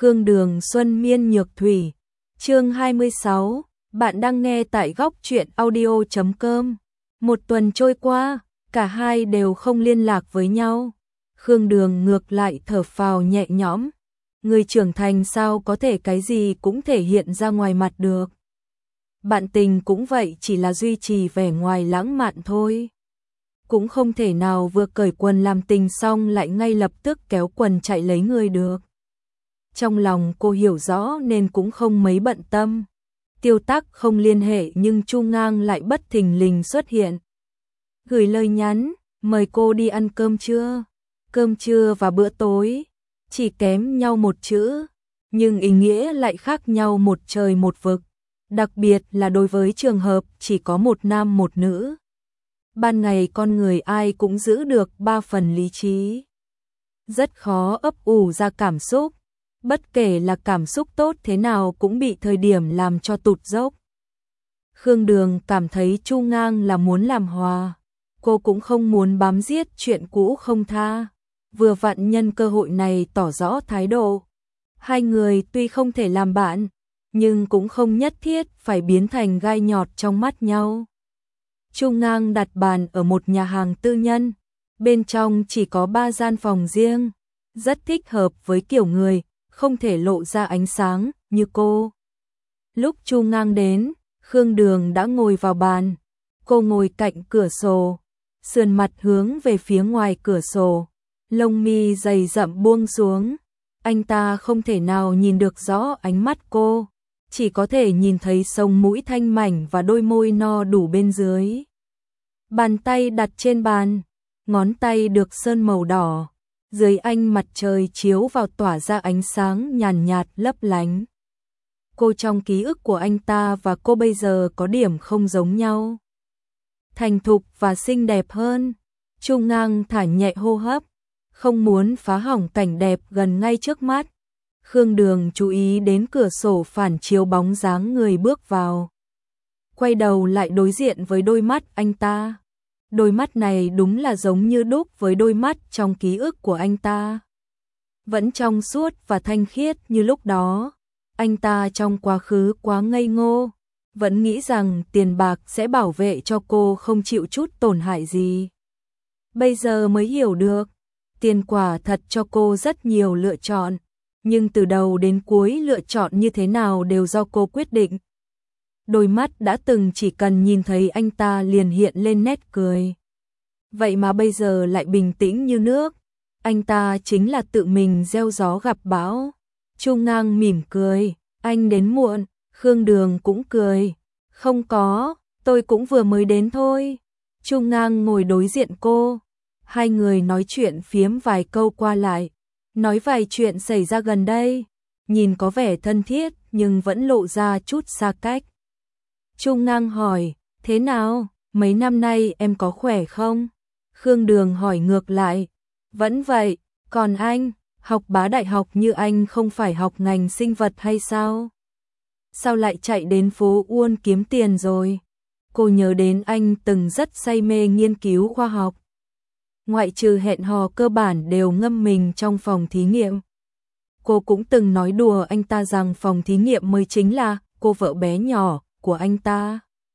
Khương Đường Xuân Miên Nhược Thủy. Chương 26, bạn đang nghe tại góc truyện audio.com. Một tuần trôi qua, cả hai đều không liên lạc với nhau. Khương Đường ngược lại thở phào nhẹ nhõm. Người trưởng thành sao có thể cái gì cũng thể hiện ra ngoài mặt được. Bạn tình cũng vậy, chỉ là duy trì vẻ ngoài lãng mạn thôi. Cũng không thể nào vừa cởi quần làm tình xong lại ngay lập tức kéo quần chạy lấy người được. Trong lòng cô hiểu rõ nên cũng không mấy bận tâm. Tiêu Tắc không liên hệ nhưng Chu Ngang lại bất thình lình xuất hiện. Gửi lời nhắn, mời cô đi ăn cơm trưa. Cơm trưa và bữa tối, chỉ kém nhau một chữ, nhưng ý nghĩa lại khác nhau một trời một vực. Đặc biệt là đối với trường hợp chỉ có một nam một nữ. Ban ngày con người ai cũng giữ được 3 phần lý trí. Rất khó ấp ủ ra cảm xúc. Bất kể là cảm xúc tốt thế nào cũng bị thời điểm làm cho tụt dốc. Khương Đường cảm thấy Chu Ngang là muốn làm hòa. Cô cũng không muốn bám giết chuyện cũ không tha. Vừa vặn nhân cơ hội này tỏ rõ thái độ. Hai người tuy không thể làm bạn, nhưng cũng không nhất thiết phải biến thành gai nhọt trong mắt nhau. Chu Ngang đặt bàn ở một nhà hàng tư nhân. Bên trong chỉ có 3 gian phòng riêng. Rất thích hợp với kiểu người không thể lộ ra ánh sáng như cô. Lúc Chu Ngang đến, Khương Đường đã ngồi vào bàn. Cô ngồi cạnh cửa sổ, sườn mặt hướng về phía ngoài cửa sổ, lông mi dày rậm buông xuống. Anh ta không thể nào nhìn được rõ ánh mắt cô, chỉ có thể nhìn thấy sống mũi thanh mảnh và đôi môi no đủ bên dưới. Bàn tay đặt trên bàn, ngón tay được sơn màu đỏ. Dưới ánh mặt trời chiếu vào tỏa ra ánh sáng nhàn nhạt lấp lánh. Cô trong ký ức của anh ta và cô bây giờ có điểm không giống nhau. Thành thục và xinh đẹp hơn. Chu Ngang thả nhẹ hô hấp, không muốn phá hỏng cảnh đẹp gần ngay trước mắt. Khương Đường chú ý đến cửa sổ phản chiếu bóng dáng người bước vào. Quay đầu lại đối diện với đôi mắt anh ta. Đôi mắt này đúng là giống như đúc với đôi mắt trong ký ức của anh ta. Vẫn trong suốt và thanh khiết như lúc đó. Anh ta trong quá khứ quá ngây ngô, vẫn nghĩ rằng tiền bạc sẽ bảo vệ cho cô không chịu chút tổn hại gì. Bây giờ mới hiểu được, tiền quả thật cho cô rất nhiều lựa chọn, nhưng từ đầu đến cuối lựa chọn như thế nào đều do cô quyết định. Đôi mắt đã từng chỉ cần nhìn thấy anh ta liền hiện lên nét cười. Vậy mà bây giờ lại bình tĩnh như nước. Anh ta chính là tự mình gieo gió gặp bão. Chu Ngang mỉm cười, anh đến muộn. Khương Đường cũng cười, không có, tôi cũng vừa mới đến thôi. Chu Ngang ngồi đối diện cô. Hai người nói chuyện phiếm vài câu qua lại, nói vài chuyện xảy ra gần đây. Nhìn có vẻ thân thiết nhưng vẫn lộ ra chút xa cách. Chu Ngang hỏi, thế nào, mấy năm nay em có khỏe không? Khương Đường hỏi ngược lại, vẫn vậy, còn anh, học bá đại học như anh không phải học ngành sinh vật hay sao? Sao lại chạy đến phố Uôn kiếm tiền rồi? Cô nhớ đến anh từng rất say mê nghiên cứu khoa học. Ngoại trừ hẹn hò cơ bản đều ngâm mình trong phòng thí nghiệm. Cô cũng từng nói đùa anh ta rằng phòng thí nghiệm mới chính là cô vợ bé nhỏ của anh ta.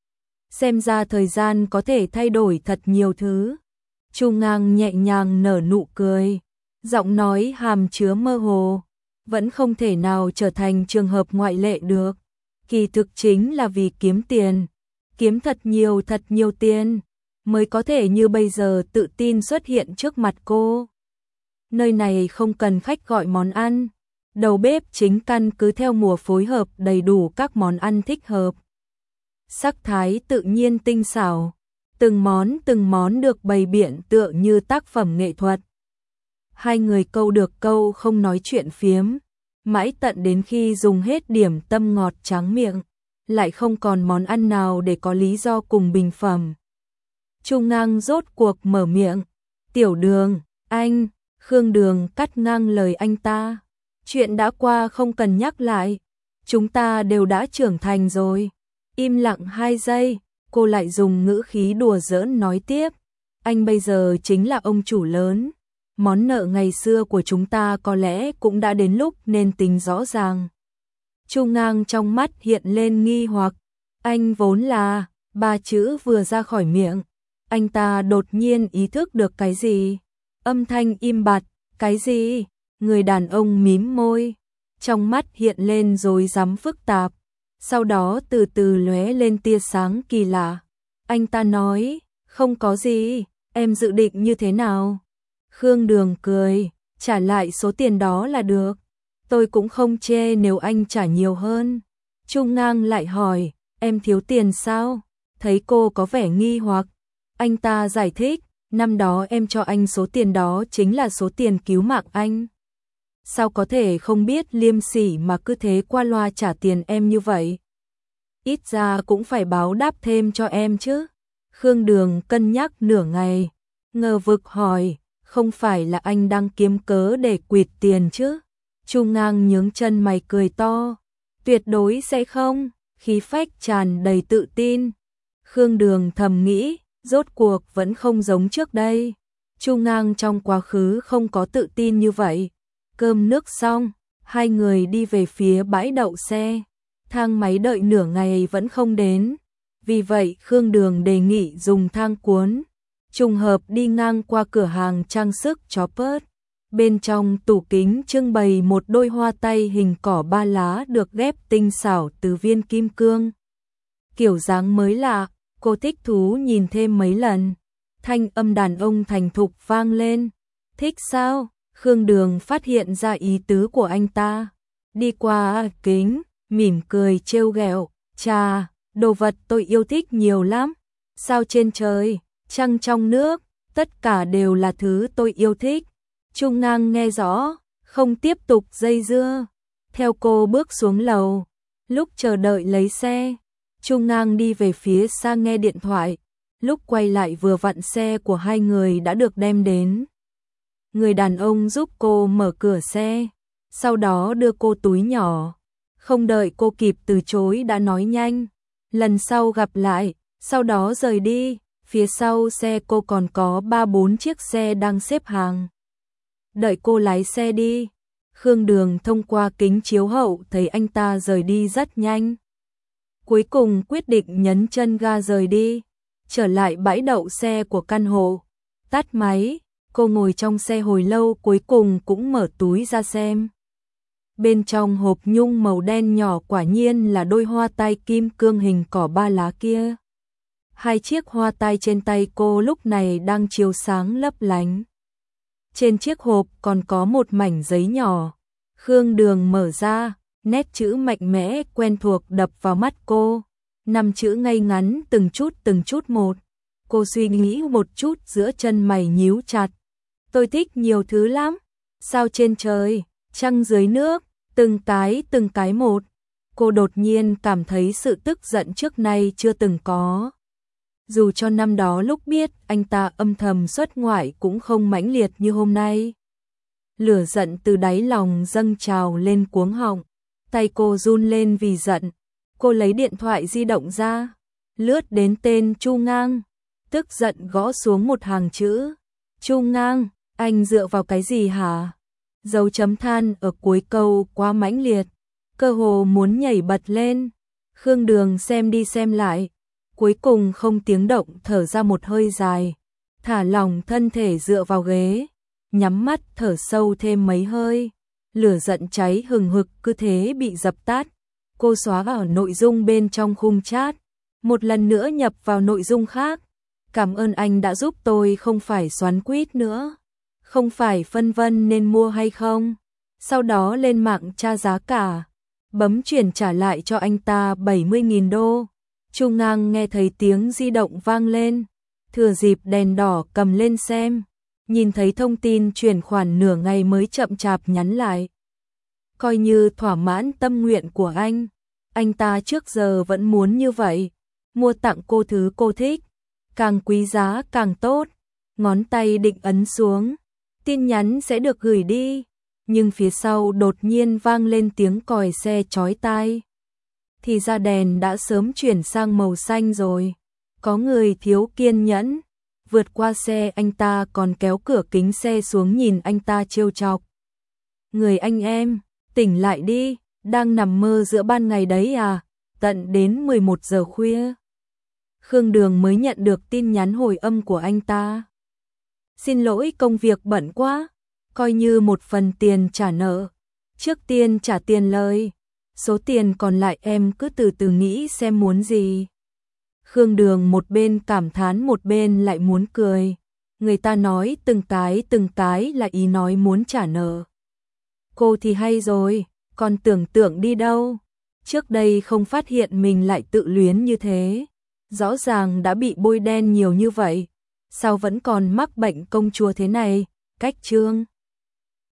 Xem ra thời gian có thể thay đổi thật nhiều thứ. Chu Ngang nhẹ nhàng nở nụ cười, giọng nói hàm chứa mơ hồ, vẫn không thể nào trở thành trường hợp ngoại lệ được. Kỳ thực chính là vì kiếm tiền, kiếm thật nhiều tiền, mới có thể như bây giờ tự tin xuất hiện trước mặt cô. Nơi này không cần khách gọi món ăn, đầu bếp chính căn cứ theo mùa phối hợp đầy đủ các món ăn thích hợp. Sắc thái tự nhiên tinh xảo, từng món được bày biện tựa như tác phẩm nghệ thuật. Hai người câu được câu không nói chuyện phiếm, mãi tận đến khi dùng hết điểm tâm ngọt tráng miệng, lại không còn món ăn nào để có lý do cùng bình phẩm. Chu Ngang rốt cuộc mở miệng, "Tiểu Đường, anh." Khương Đường cắt ngang lời anh ta, "Chuyện đã qua không cần nhắc lại, chúng ta đều đã trưởng thành rồi." Im lặng 2 giây, cô lại dùng ngữ khí đùa giỡn nói tiếp, "Anh bây giờ chính là ông chủ lớn, món nợ ngày xưa của chúng ta có lẽ cũng đã đến lúc nên tính rõ ràng. Chu Ngang trong mắt hiện lên nghi hoặc, anh vốn là, ba chữ vừa ra khỏi miệng, anh ta đột nhiên ý thức được cái gì, âm thanh im bặt, cái gì? Người đàn ông mím môi, trong mắt hiện lên rối rắm phức tạp, sau đó từ từ lóe lên tia sáng kỳ lạ. Anh ta nói, không có gì, em dự định như thế nào? Khương Đường cười, trả lại số tiền đó là được, tôi cũng không chê nếu anh trả nhiều hơn. Chu Ngang lại hỏi, em thiếu tiền sao? Thấy cô có vẻ nghi hoặc, anh ta giải thích, năm đó em cho anh số tiền đó chính là số tiền cứu mạng anh. Sao có thể không biết liêm sỉ mà cứ thế qua loa trả tiền em như vậy? Ít ra cũng phải báo đáp thêm cho em chứ. Khương Đường cân nhắc nửa ngày, ngờ vực hỏi, không phải là anh đang kiếm cớ để quỵt tiền chứ? Chu Ngang nhướng chân mày cười to, tuyệt đối sẽ không, khí phách tràn đầy tự tin. Khương Đường thầm nghĩ, rốt cuộc vẫn không giống trước đây. Chu Ngang trong quá khứ không có tự tin như vậy. Cơm nước xong, hai người đi về phía bãi đậu xe. Thang máy đợi nửa ngày vẫn không đến. Vì vậy Khương Đường đề nghị dùng thang cuốn. Trùng hợp đi ngang qua cửa hàng trang sức Chopper. Bên trong tủ kính trưng bày một đôi hoa tay hình cỏ ba lá được ghép tinh xảo từ viên kim cương. Kiểu dáng mới lạ, cô thích thú nhìn thêm mấy lần. Thanh âm đàn ông thành thục vang lên. Thích sao? Khương Đường phát hiện ra ý tứ của anh ta. Đi qua kính, mỉm cười trêu ghẹo, chà, đồ vật tôi yêu thích nhiều lắm. Sao trên trời, trăng trong nước, tất cả đều là thứ tôi yêu thích. Chu Ngang nghe rõ, không tiếp tục dây dưa. Theo cô bước xuống lầu. Lúc chờ đợi lấy xe, Chu Ngang đi về phía xa nghe điện thoại. Lúc quay lại vừa vặn xe của hai người đã được đem đến. Người đàn ông giúp cô mở cửa xe, sau đó đưa cô túi nhỏ. Không đợi cô kịp từ chối đã nói nhanh, lần sau gặp lại, sau đó rời đi. Phía sau xe cô còn có 3-4 chiếc xe đang xếp hàng. Đợi cô lái xe đi. Khương Đường thông qua kính chiếu hậu thấy anh ta rời đi rất nhanh. Cuối cùng quyết định nhấn chân ga rời đi. Trở lại bãi đậu xe của căn hộ. Tắt máy, cô ngồi trong xe hồi lâu cuối cùng cũng mở túi ra xem. Bên trong hộp nhung màu đen nhỏ quả nhiên là đôi hoa tai kim cương hình cỏ ba lá kia. Hai chiếc hoa tai trên tay cô lúc này đang chiếu sáng lấp lánh. Trên chiếc hộp còn có một mảnh giấy nhỏ. Khương Đường mở ra, nét chữ mạnh mẽ quen thuộc đập vào mắt cô. 5 chữ ngay ngắn từng chút một. Cô suy nghĩ một chút giữa chân mày nhíu chặt. Tôi thích nhiều thứ lắm. Sao trên trời, trăng dưới nước, từng cái một. Cô đột nhiên cảm thấy sự tức giận trước nay chưa từng có. Dù cho năm đó lúc biết anh ta âm thầm xuất ngoại cũng không mãnh liệt như hôm nay. Lửa giận từ đáy lòng dâng trào lên cuống họng. Tay cô run lên vì giận. Cô lấy điện thoại di động ra, lướt đến tên Chu Ngang, tức giận gõ xuống một hàng chữ. Chu Ngang, anh dựa vào cái gì hả? Dấu chấm than ở cuối câu quá mãnh liệt, cơ hồ muốn nhảy bật lên. Khương Đường xem đi xem lại, cuối cùng không tiếng động thở ra một hơi dài, thả lỏng thân thể dựa vào ghế, nhắm mắt thở sâu thêm mấy hơi. Lửa giận cháy hừng hực cứ thế bị dập tắt. Cô xóa vào nội dung bên trong khung chat, một lần nữa nhập vào nội dung khác. Cảm ơn anh đã giúp tôi không phải xoắn quýt nữa, không phải phân vân nên mua hay không. Sau đó lên mạng tra giá cả, bấm chuyển trả lại cho anh ta 70.000 đô. Chu Ngang nghe thấy tiếng di động vang lên, thừa dịp đèn đỏ cầm lên xem, nhìn thấy thông tin chuyển khoản nửa ngày mới chậm chạp nhắn lại. Coi như thỏa mãn tâm nguyện của anh ta trước giờ vẫn muốn như vậy, mua tặng cô thứ cô thích, càng quý giá càng tốt. Ngón tay định ấn xuống, tin nhắn sẽ được gửi đi, nhưng phía sau đột nhiên vang lên tiếng còi xe chói tai. Thì ra đèn đã sớm chuyển sang màu xanh rồi, có người thiếu kiên nhẫn, vượt qua xe anh ta còn kéo cửa kính xe xuống nhìn anh ta trêu chọc. Người anh em, tỉnh lại đi, đang nằm mơ giữa ban ngày đấy à, tận đến 11 giờ khuya. Khương Đường mới nhận được tin nhắn hồi âm của anh ta. Xin lỗi, công việc bận quá, coi như một phần tiền trả nợ. Trước tiên trả tiền lời, số tiền còn lại em cứ từ từ nghĩ xem muốn gì. Khương Đường một bên cảm thán một bên lại muốn cười. Người ta nói từng cái là ý nói muốn trả nợ. Cô thì hay rồi, còn tưởng tượng đi đâu. Trước đây không phát hiện mình lại tự luyến như thế. Rõ ràng đã bị bôi đen nhiều như vậy, sao vẫn còn mắc bệnh công chúa thế này. Cách chương